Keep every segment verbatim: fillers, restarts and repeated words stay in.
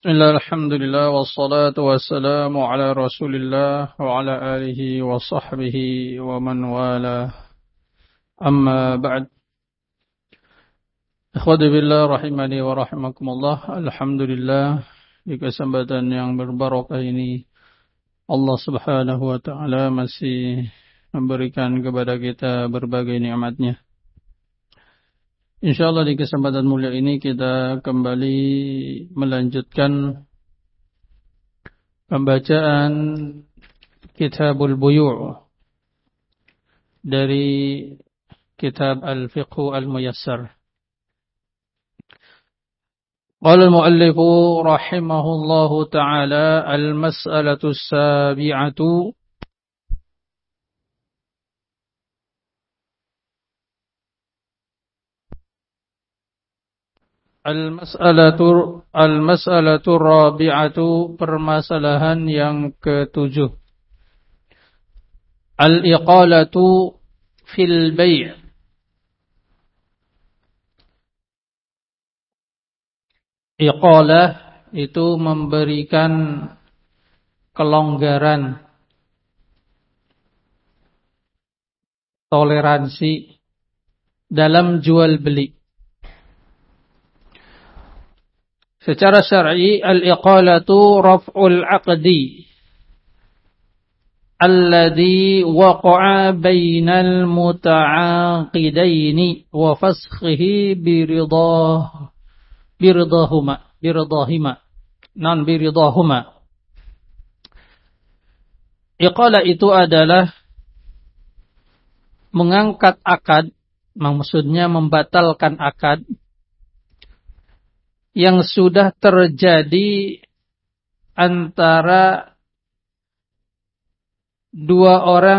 Bismillah, alhamdulillah, wassalatu wassalamu ala rasulillah wa ala alihi wa sahbihi wa man wala. Amma ba'd. Ikhwati billah rahimani wa rahimakumullah. Alhamdulillah, di kesempatan yang berbarakah ini Allah Subhanahu wa taala masih memberikan kepada kita berbagai nikmat-Nya. Insyaallah di kesempatan mulia ini kita kembali melanjutkan pembacaan Kitabul Buyu' dari kitab Al-Fiqh Al-Muyassar. Qala al-muallif rahimahullahu ta'ala al-mas'alatu as-sabi'atu Al-mas'alatu al-mas'alatu rabi'atu, permasalahan yang ketujuh. Al-iqalatu fil bay'. Iqalah itu memberikan kelonggaran, toleransi dalam jual beli. Secara syar'i, al-iqalatu raf'ul 'aqdi alladhi waqa'a bainal muta'aqidaini wa fasakhihi biridah biridahuma biridahima non biridahuma. Iqalah itu adalah mengangkat akad, maksudnya membatalkan akad yang sudah terjadi antara dua orang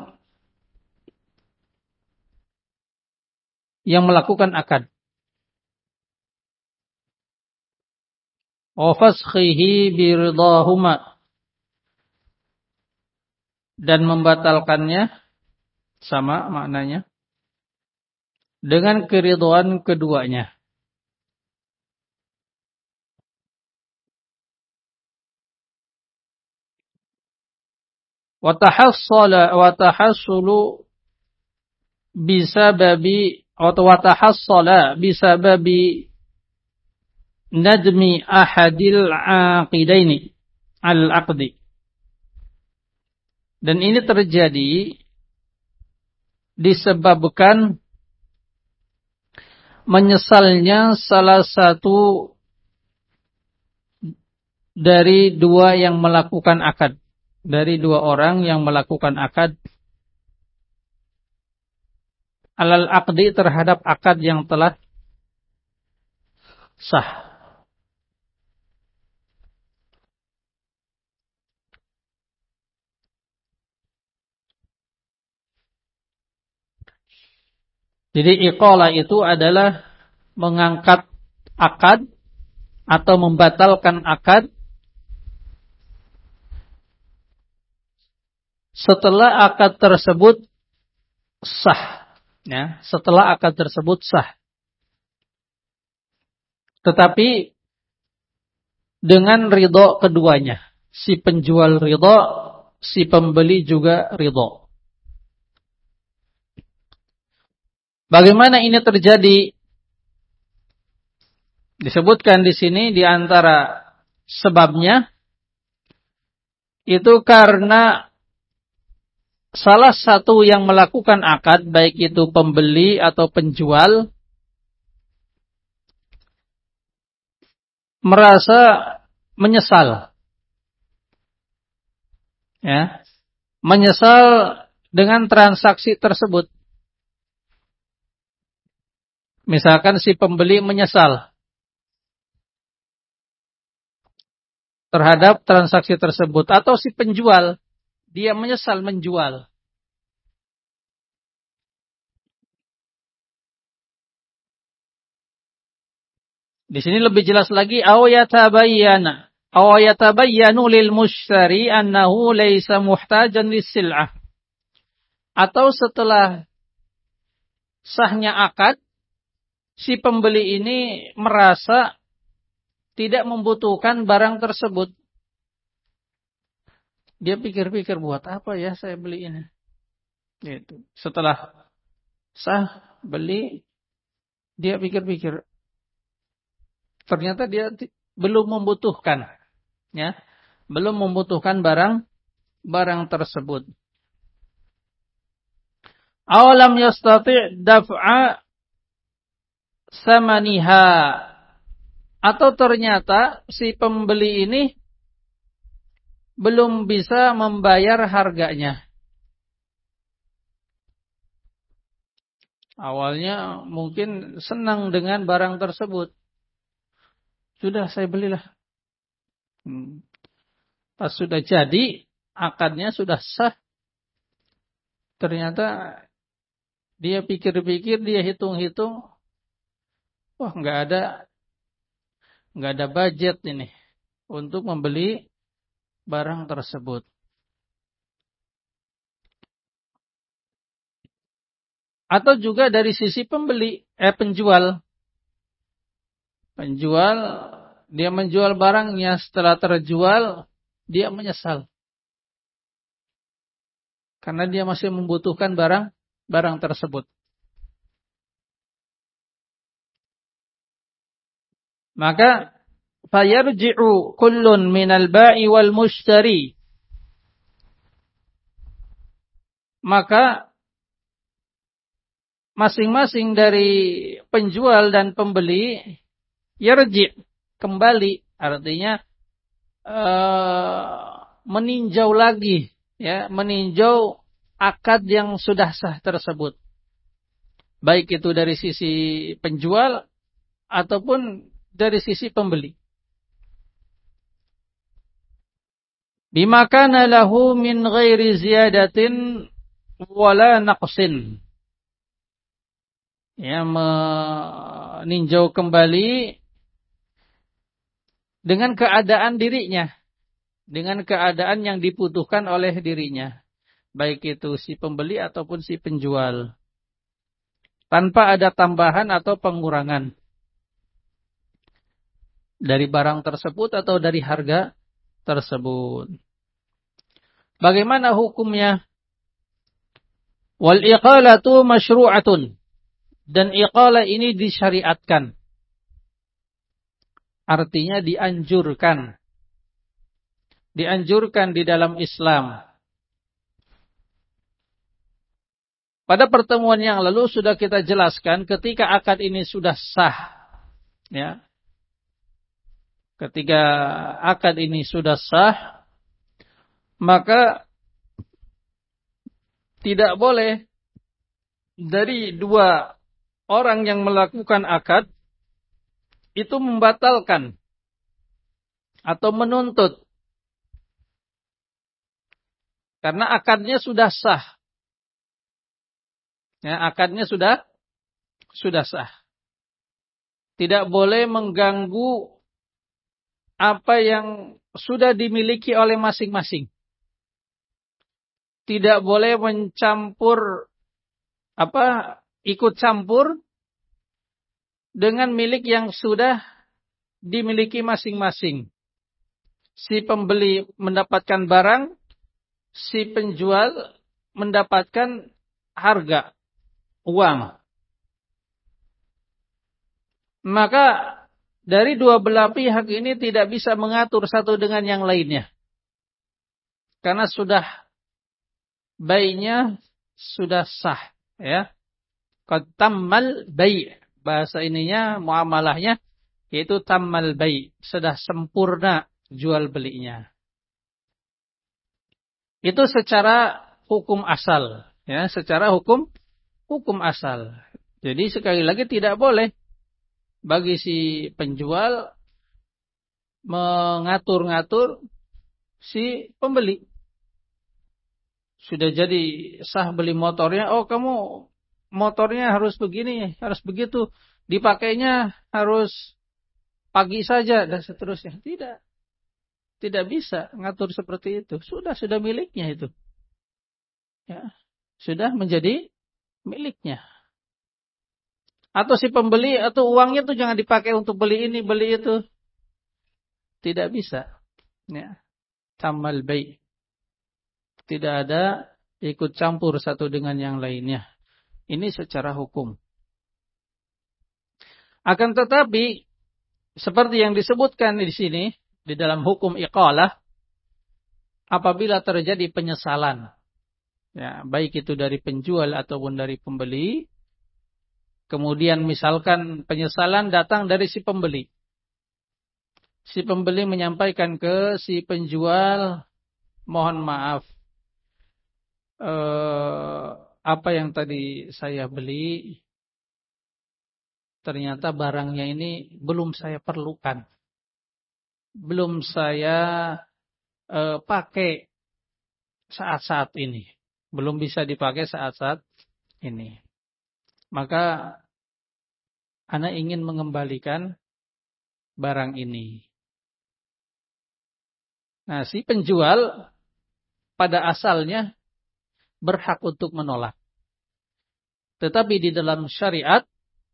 yang melakukan akad. Wa fasakhihi biridahuma, dan membatalkannya sama maknanya dengan keridhaan keduanya. Wa tahassala wa tahassulu bisababi atau wa tahassala bisababi nadmi ahadil aqidaini al-aqdi. Dan ini terjadi disebabkan menyesalnya salah satu dari dua yang melakukan akad, dari dua orang yang melakukan akad alal aqdi, terhadap akad yang telah sah. Jadi iqalah itu adalah mengangkat akad atau membatalkan akad setelah akad tersebut sah, ya, setelah akad tersebut sah. Tetapi dengan ridho keduanya, si penjual ridho, si pembeli juga ridho. Bagaimana ini terjadi? Disebutkan di sini di antara sebabnya itu karena salah satu yang melakukan akad, baik itu pembeli atau penjual, merasa menyesal. Ya, menyesal dengan transaksi tersebut. Misalkan si pembeli menyesal terhadap transaksi tersebut, atau si penjual dia menyesal menjual. Di sini lebih jelas lagi, aw yatabayyana aw yatabayyanu lil mushtari annahu laysa muhtajan lis-sil'ah. Atau setelah sahnya akad, si pembeli ini merasa tidak membutuhkan barang tersebut. Dia pikir-pikir, buat apa ya saya beli ini? Gitu. Setelah sah beli, dia pikir-pikir, ternyata dia t- belum membutuhkan, ya, belum membutuhkan barang barang tersebut. Awalam yastati' daf'a samaniha, atau ternyata si pembeli ini belum bisa membayar harganya. Awalnya mungkin senang dengan barang tersebut. Sudah saya belilah. Hmm. Pas sudah jadi, akadnya sudah sah. Ternyata dia pikir-pikir, dia hitung-hitung. Wah, nggak ada, nggak ada budget ini untuk membeli barang tersebut. Atau juga dari sisi pembeli, eh penjual. Penjual, dia menjual barangnya, setelah terjual, dia menyesal. Karena dia masih membutuhkan barang barang tersebut. Maka fayarji'u kullun minal ba'i wal mushtari. Maka masing-masing dari penjual dan pembeli yarji' kembali, artinya uh, meninjau lagi, ya, meninjau akad yang sudah sah tersebut. Baik itu dari sisi penjual ataupun dari sisi pembeli. Bima kana lahu min ghairi ziyadatin wala naqsin. Ya, meninjau kembali dengan keadaan dirinya, dengan keadaan yang dibutuhkan oleh dirinya, baik itu si pembeli ataupun si penjual, tanpa ada tambahan atau pengurangan dari barang tersebut atau dari harga tersebut. Bagaimana hukumnya? Wal iqalatu masyru'atun, dan iqalah ini disyariatkan. Artinya dianjurkan. Dianjurkan di dalam Islam. Pada pertemuan yang lalu sudah kita jelaskan ketika akad ini sudah sah. Ya. Ketika akad ini sudah sah, maka tidak boleh dari dua orang yang melakukan akad itu membatalkan atau menuntut. Karena akadnya sudah sah. Ya, akadnya sudah sudah sah. Tidak boleh mengganggu apa yang sudah dimiliki oleh masing-masing. Tidak boleh mencampur apa ikut campur dengan milik yang sudah dimiliki masing-masing. Si pembeli mendapatkan barang, si penjual mendapatkan harga, uang. Maka dari dua belah pihak ini tidak bisa mengatur satu dengan yang lainnya. Karena sudah bai'nya sudah sah, ya. Qad tammal bai'. Bahasa ininya, muamalahnya yaitu tammal bai', sudah sempurna jual belinya. Itu secara hukum asal, ya, secara hukum hukum asal. Jadi sekali lagi tidak boleh bagi si penjual mengatur-ngatur si pembeli. Sudah jadi sah beli motornya, oh kamu motornya harus begini, harus begitu, dipakainya harus pagi saja dan seterusnya. Tidak. Tidak bisa ngatur seperti itu. Sudah sudah miliknya itu. Ya. Sudah menjadi miliknya. Atau si pembeli atau uangnya itu jangan dipakai untuk beli ini, beli itu. tidak bisa. Ya. Tamal bai'. Tidak ada ikut campur satu dengan yang lainnya. Ini secara hukum. Akan tetapi seperti yang disebutkan di sini di dalam hukum iqalah, apabila terjadi penyesalan, ya, baik itu dari penjual ataupun dari pembeli, kemudian misalkan penyesalan datang dari si pembeli. Si pembeli menyampaikan ke si penjual, mohon maaf, eh, apa yang tadi saya beli, ternyata barangnya ini belum saya perlukan. Belum saya eh, pakai saat-saat ini. Belum bisa dipakai saat-saat ini. Maka Ana ingin mengembalikan barang ini. Nah, si penjual pada asalnya berhak untuk menolak. Tetapi di dalam syariat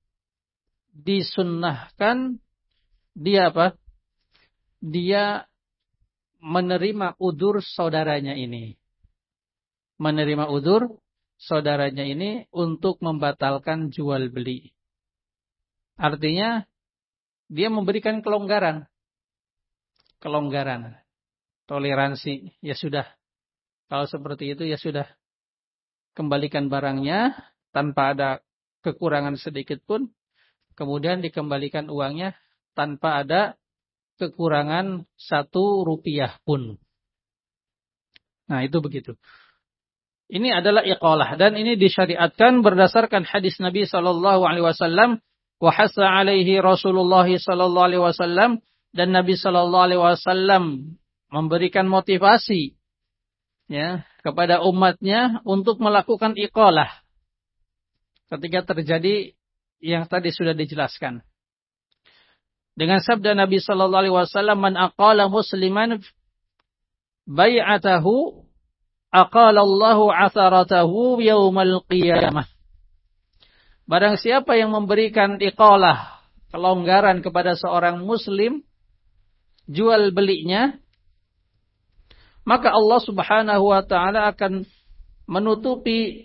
disunnahkan dia apa? Dia menerima udzur saudaranya ini. Menerima udzur saudaranya ini untuk membatalkan jual beli. Artinya dia memberikan kelonggaran. Kelonggaran. Toleransi. Ya sudah. Kalau seperti itu ya sudah. Kembalikan barangnya tanpa ada kekurangan sedikit pun. Kemudian dikembalikan uangnya tanpa ada kekurangan satu rupiah pun. Nah itu begitu. Ini adalah iqalah. Dan ini disyariatkan berdasarkan hadis Nabi sallallahu alaihi wasallam. Wa hasa alaihi Rasulullah sallallahu alaihi wasallam. Dan Nabi sallallahu alaihi wasallam memberikan motivasi, ya, kepada umatnya untuk melakukan iqalah ketika terjadi yang tadi sudah dijelaskan. Dengan sabda Nabi sallallahu alaihi wasallam, "Man aqala musliman bai'atahu aqala Allahu 'atharatahu yaumal qiyamah." Barang siapa yang memberikan iqalah, kelonggaran kepada seorang muslim jual belinya, maka Allah Subhanahu wa taala akan menutupi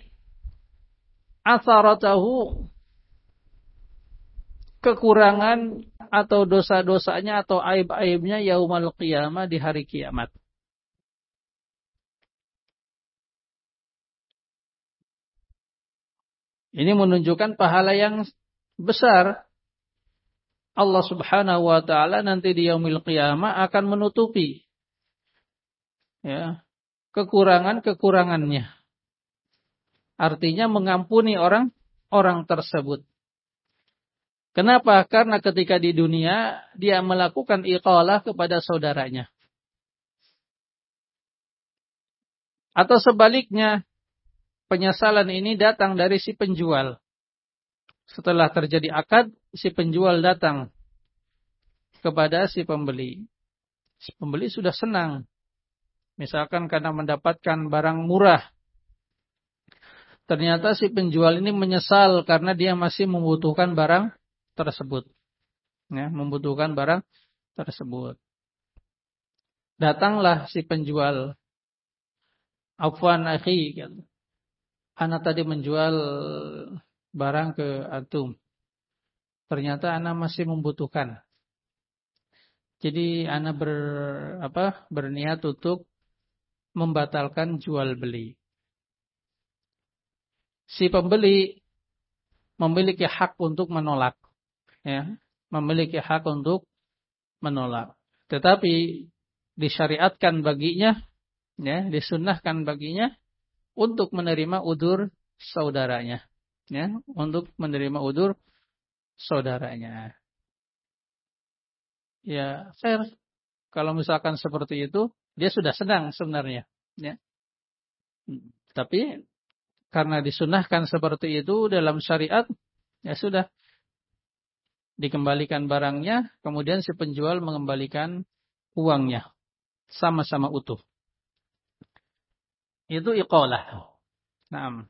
atharatahu, kekurangan atau dosa-dosanya atau aib-aibnya yaumal qiyamah, di hari kiamat. Ini menunjukkan pahala yang besar. Allah Subhanahu wa taala nanti di yaumil qiyamah akan menutupi, ya, kekurangan-kekurangannya. Artinya mengampuni orang orang tersebut. Kenapa? Karena ketika di dunia dia melakukan iqalah kepada saudaranya. Atau sebaliknya, penyesalan ini datang dari si penjual. Setelah terjadi akad, si penjual datang kepada si pembeli. Si pembeli sudah senang. Misalkan karena mendapatkan barang murah. Ternyata si penjual ini menyesal karena dia masih membutuhkan barang tersebut. Ya, membutuhkan barang tersebut. Datanglah si penjual. Afwan akhi, ana tadi menjual barang ke antum. Ternyata ana masih membutuhkan. Jadi ana ber apa? berniat untuk membatalkan jual beli. Si pembeli memiliki hak untuk menolak, ya, memiliki hak untuk menolak. Tetapi disyariatkan baginya, ya, disunnahkan baginya untuk menerima udzur saudaranya, ya, untuk menerima udzur saudaranya. Ya, fair. Kalau misalkan seperti itu, dia sudah senang sebenarnya, ya. Tapi karena disunahkan seperti itu dalam syariat, ya sudah, dikembalikan barangnya, kemudian si penjual mengembalikan uangnya sama-sama utuh. Itu iqalah. Nah,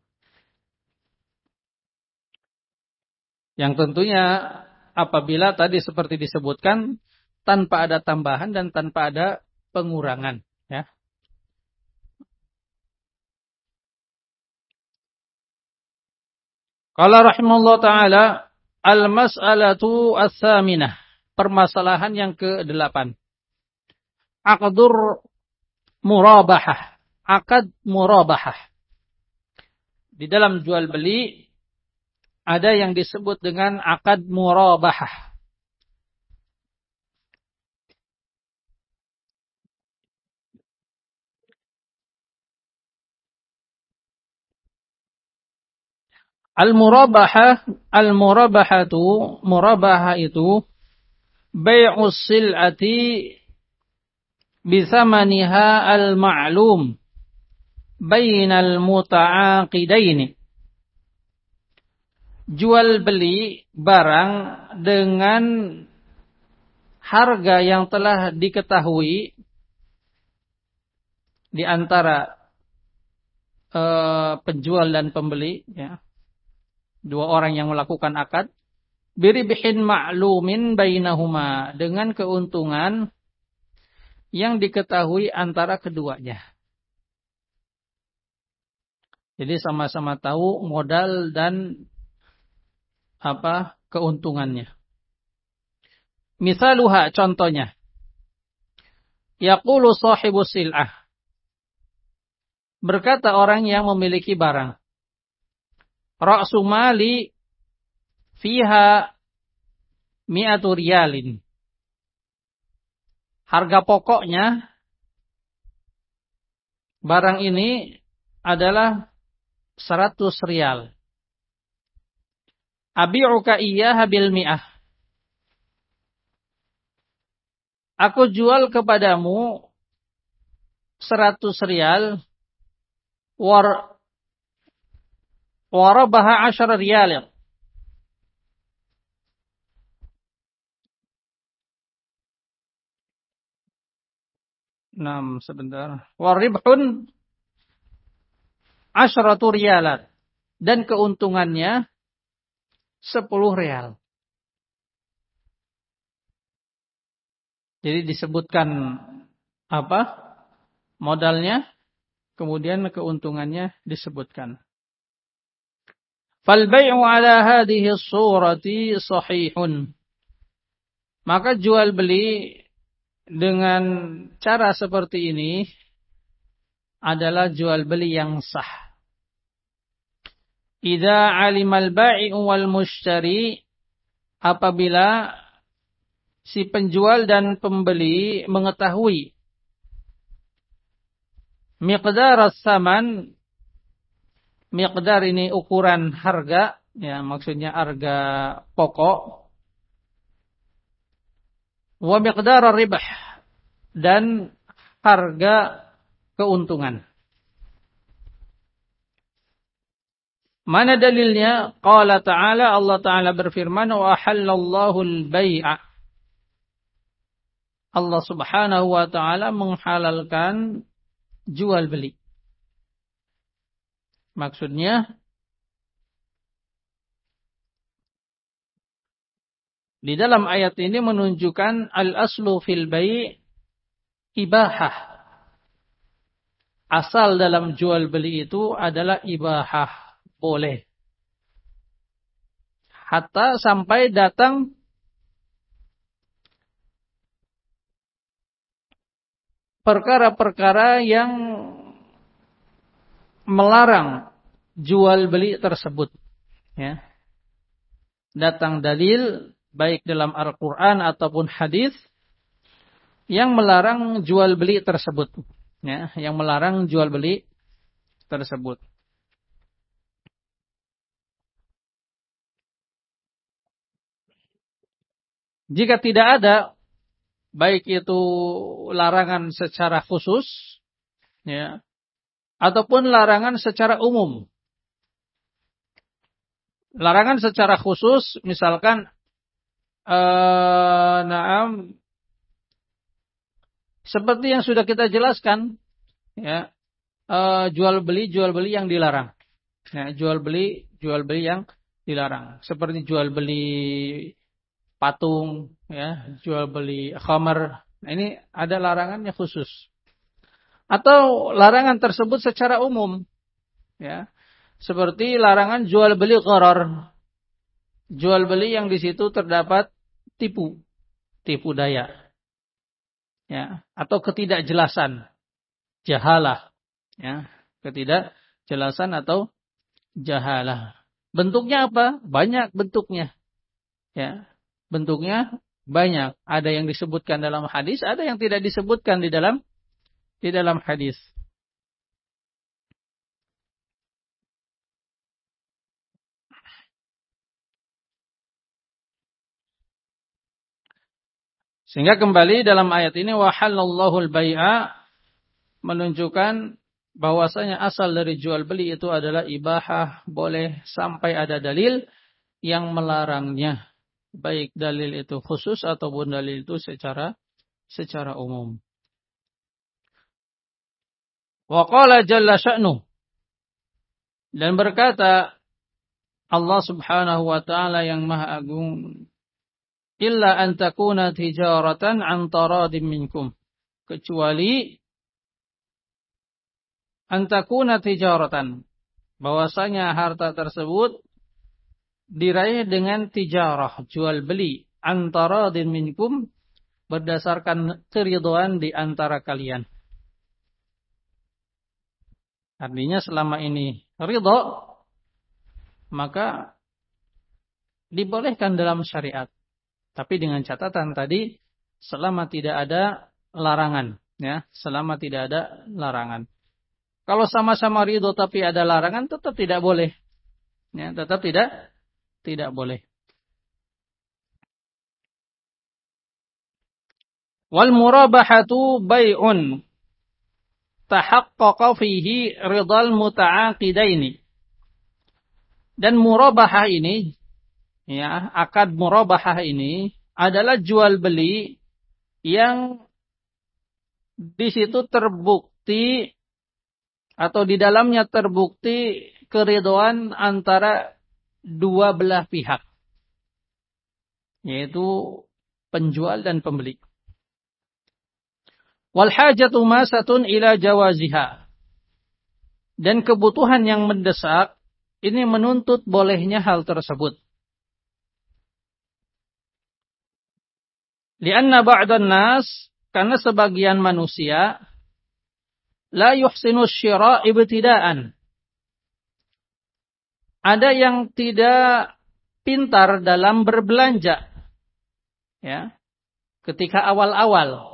yang tentunya apabila tadi seperti disebutkan tanpa ada tambahan dan tanpa ada pengurangan, ya. Qala rahimahullah taala al-mas'alatu ats-tsaminah, permasalahan yang kedelapan. Aqdur murabahah, akad murabahah. Di dalam jual beli ada yang disebut dengan akad murabahah. Al-murabahah, al-murabahatu, murabahah itu bai'us sil'ati bithamaniha al-ma'lum bainal muta'aqidaini. Jual beli barang dengan harga yang telah diketahui di antara uh, penjual dan pembeli, ya. Dua orang yang melakukan akad, biribihin ma'lumin bainahuma, dengan keuntungan yang diketahui antara keduanya. Jadi sama-sama tahu modal dan apa keuntungannya. Misaluha, contohnya. Yaqulu sahibu sil'ah, berkata orang yang memiliki barang, ra'su mali fiha mi'atu riyalin. Harga pokoknya barang ini adalah seratus rial. Abi'uka iyyaha bil mi'ah. Aku jual kepadamu seratus rial, war warabaha asyara riyal. Enam sebentar. Waribhun asyratu riyalat, dan keuntungannya sepuluh rial. Jadi disebutkan apa? Modalnya, kemudian keuntungannya disebutkan. Fal bai'u ala hadhihi surati sahihun. Maka jual beli dengan cara seperti ini adalah jual beli yang sah. Idza 'alimal bai'u wal mushtari, apabila si penjual dan pembeli mengetahui miqdar as-saman, miqdar ini ukuran harga, ya maksudnya harga pokok, wa miqdar ar-ribh, dan harga keuntungan. Mana dalilnya? Qala ta'ala, Allah Ta'ala berfirman, wa halallahu al-bai'a. Allah Subhanahu wa Ta'ala menghalalkan jual beli. Maksudnya, di dalam ayat ini menunjukkan al-aslu fil bai' ibahah. Asal dalam jual beli itu adalah ibahah. Boleh. Hatta sampai datang perkara-perkara yang melarang jual beli tersebut. Ya. Datang dalil baik dalam Al-Quran ataupun hadis yang melarang jual beli tersebut. Ya, yang melarang jual beli tersebut. Jika tidak ada, baik itu larangan secara khusus, ya, ataupun larangan secara umum. Larangan secara khusus, misalkan, uh, naam, seperti yang sudah kita jelaskan, ya, uh, jual beli jual beli yang dilarang, ya, jual beli jual beli yang dilarang, seperti jual beli patung, ya, jual beli khamar. Nah, ini ada larangannya khusus. Atau larangan tersebut secara umum, ya. Seperti larangan jual beli gharar. Jual beli yang di situ terdapat tipu, tipu daya, ya, atau ketidakjelasan, jahalah, ya, ketidakjelasan atau jahalah. Bentuknya apa? Banyak bentuknya, ya. Bentuknya banyak. Ada yang disebutkan dalam hadis, ada yang tidak disebutkan di dalam di dalam hadis. Sehingga kembali dalam ayat ini wa halallahu al-bai'a menunjukkan bahwasanya asal dari jual beli itu adalah ibahah, boleh sampai ada dalil yang melarangnya. Baik dalil itu khusus ataupun dalil itu secara secara umum. Wa qala jalla sya'nuh, dan berkata Allah Subhanahu wa taala yang Maha Agung, illa an takuna tijaratan an taradin minkum, kecuali an takuna tijaratan, bahwasanya harta tersebut diraih dengan tijarah, jual beli, antara din minkum, berdasarkan keridhaan di antara kalian. Artinya selama ini ridha, maka dibolehkan dalam syariat. Tapi dengan catatan tadi, selama tidak ada larangan, ya, selama tidak ada larangan. Kalau sama-sama ridha tapi ada larangan, tetap tidak boleh. Ya, tetap tidak tidak boleh. Wal murabahatu bai'un tahaqqaqa fihi ridal muta'aqidaini. Dan murabahah ini, ya, akad murabahah ini adalah jual beli yang di situ terbukti atau di dalamnya terbukti keridhaan antara dua belah pihak, yaitu penjual dan pembeli. Wal hajatu masatun ila jawaziha, dan kebutuhan yang mendesak ini menuntut bolehnya hal tersebut. Lianna ba'dan nas, karena sebagian manusia la yuhsinu syira' ibtida'an, ada yang tidak pintar dalam berbelanja, ya, ketika awal-awal.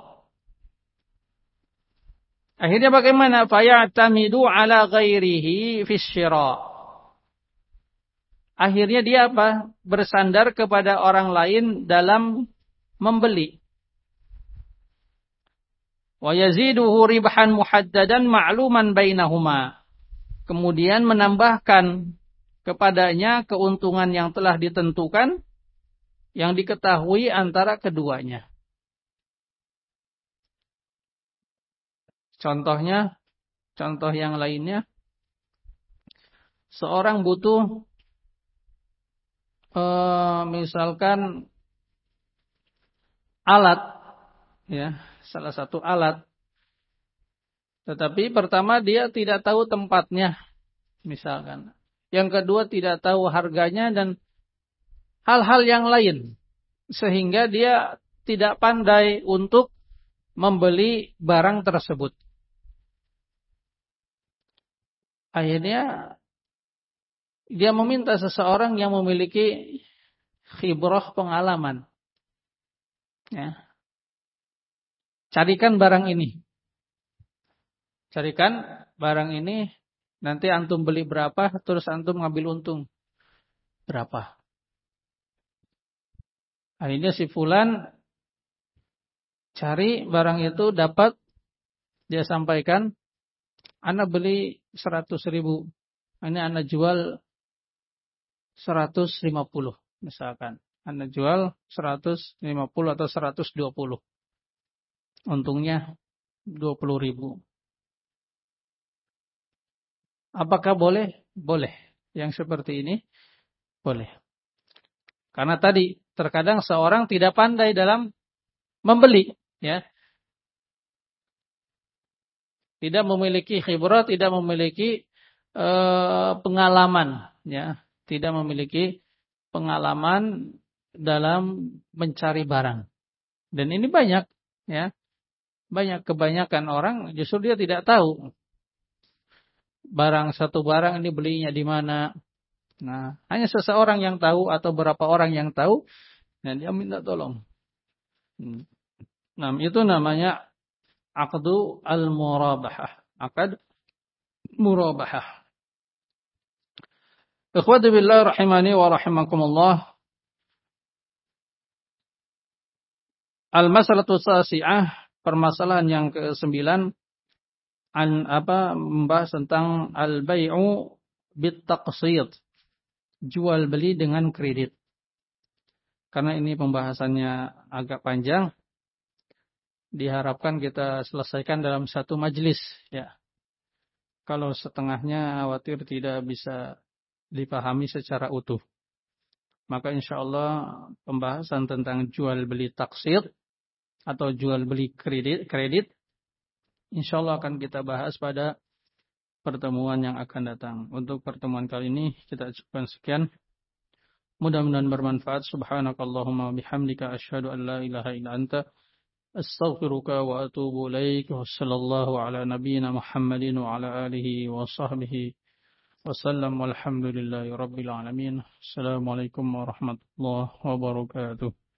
Akhirnya bagaimana? Fayatamidu ala ghairihi fi syira'. Akhirnya dia apa? Bersandar kepada orang lain dalam membeli. Wa yaziduhu ribhan muhaddadan ma'luman bainahuma. Kemudian menambahkan kepadanya keuntungan yang telah ditentukan, yang diketahui antara keduanya. Contohnya, contoh yang lainnya, seorang butuh eh, misalkan alat, ya, salah satu alat. Tetapi pertama dia tidak tahu tempatnya, misalkan. Yang kedua tidak tahu harganya dan hal-hal yang lain. Sehingga dia tidak pandai untuk membeli barang tersebut. Akhirnya dia meminta seseorang yang memiliki khibrah, pengalaman. Ya. Carikan barang ini. Carikan barang ini, nanti antum beli berapa, terus antum ngambil untung berapa. Akhirnya si fulan cari barang itu, dapat, dia sampaikan, ana beli seratus ribu, ini ana jual seratus lima puluh misalkan. Ana jual seratus lima puluh atau seratus dua puluh. Untungnya dua puluh ribu. Apakah boleh? Boleh. Yang seperti ini boleh. Karena tadi terkadang seorang tidak pandai dalam membeli, ya. Tidak memiliki khibrat, tidak memiliki uh, pengalaman, ya. Tidak memiliki pengalaman dalam mencari barang. Dan ini banyak, ya. Banyak kebanyakan orang justru dia tidak tahu barang satu barang ini belinya di mana. Nah, hanya seseorang yang tahu atau beberapa orang yang tahu, dan dia minta tolong. Nah, itu namanya aqdu al-murabahah. Akad murabahah. Ikhwati billah rahimani wa rahimakumullah. Al-masalatu sasi'ah, permasalahan yang kesembilan, an apa membahas tentang al-bai'u bit-taqsid. Jual beli dengan kredit. Karena ini pembahasannya agak panjang, diharapkan kita selesaikan dalam satu majelis, ya. Kalau setengahnya khawatir tidak bisa dipahami secara utuh. Maka insya Allah pembahasan tentang jual beli taksir atau jual beli kredit, kredit insya Allah akan kita bahas pada pertemuan yang akan datang. Untuk pertemuan kali ini kita cukupkan sekian. Mudah-mudahan bermanfaat. Subhanakallahumma bihamdika asyhadu an la ilaha illa anta astaghfiruka wa atubu ilaik. Wassallallahu ala nabiyyina Muhammadin wa ala alihi wa sahbihi wasallam walhamdulillahi rabbil alamin. Assalamualaikum warahmatullahi wabarakatuh.